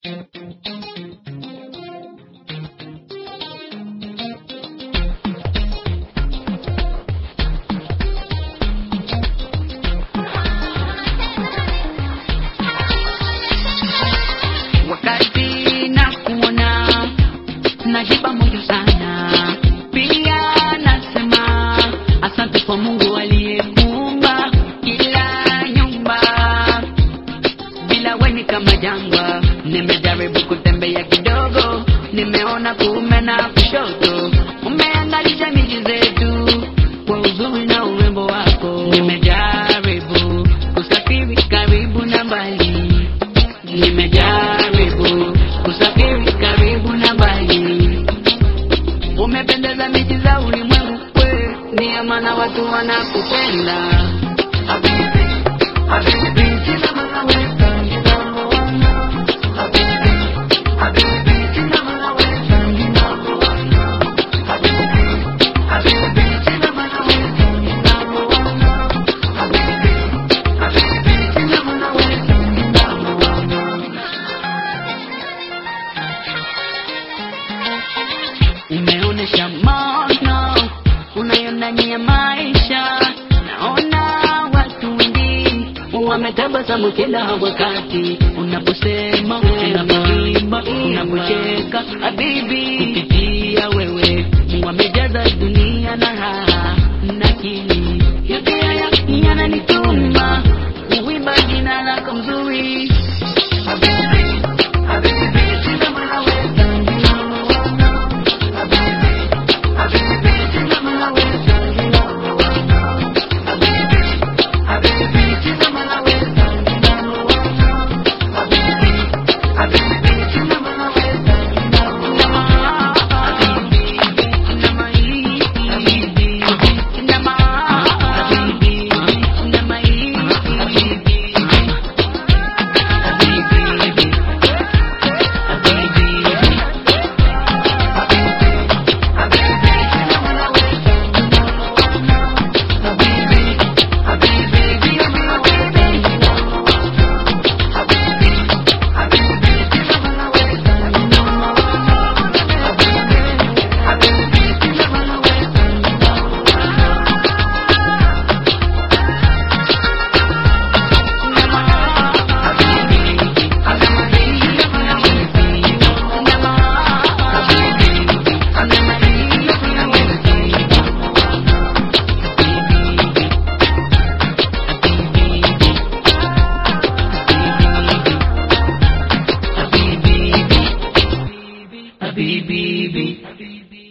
Wakati nakuona najipa moyo sana, pia nasema asante kwa Mungu aliyekuumba kila nyumba. Bila wewe kama jangwa, nimejaribu kutembea kidogo, nimeona kuume na kushoto, umeangalisha miji zetu kwa uzuri na urembo wako. Nimejaribu kusafiri karibu na mbali, nimejaribu kusafiri karibu na mbali, umependeza miji za ulimwengu, we ni amana, watu wanakupenda. Habibi, habibi, kila mara wewe umeonesha maana unayondania maisha. Naona watu wengi wametabasamu kila wakati unaposema, unapoimba, unapocheka. Habibi, kupitia wewe Mungu amejaza dunia na raha na akili. Yote haya yananituma kuimba jina lako mzuri. Habibi, habibi, kila mara wewe Habibi,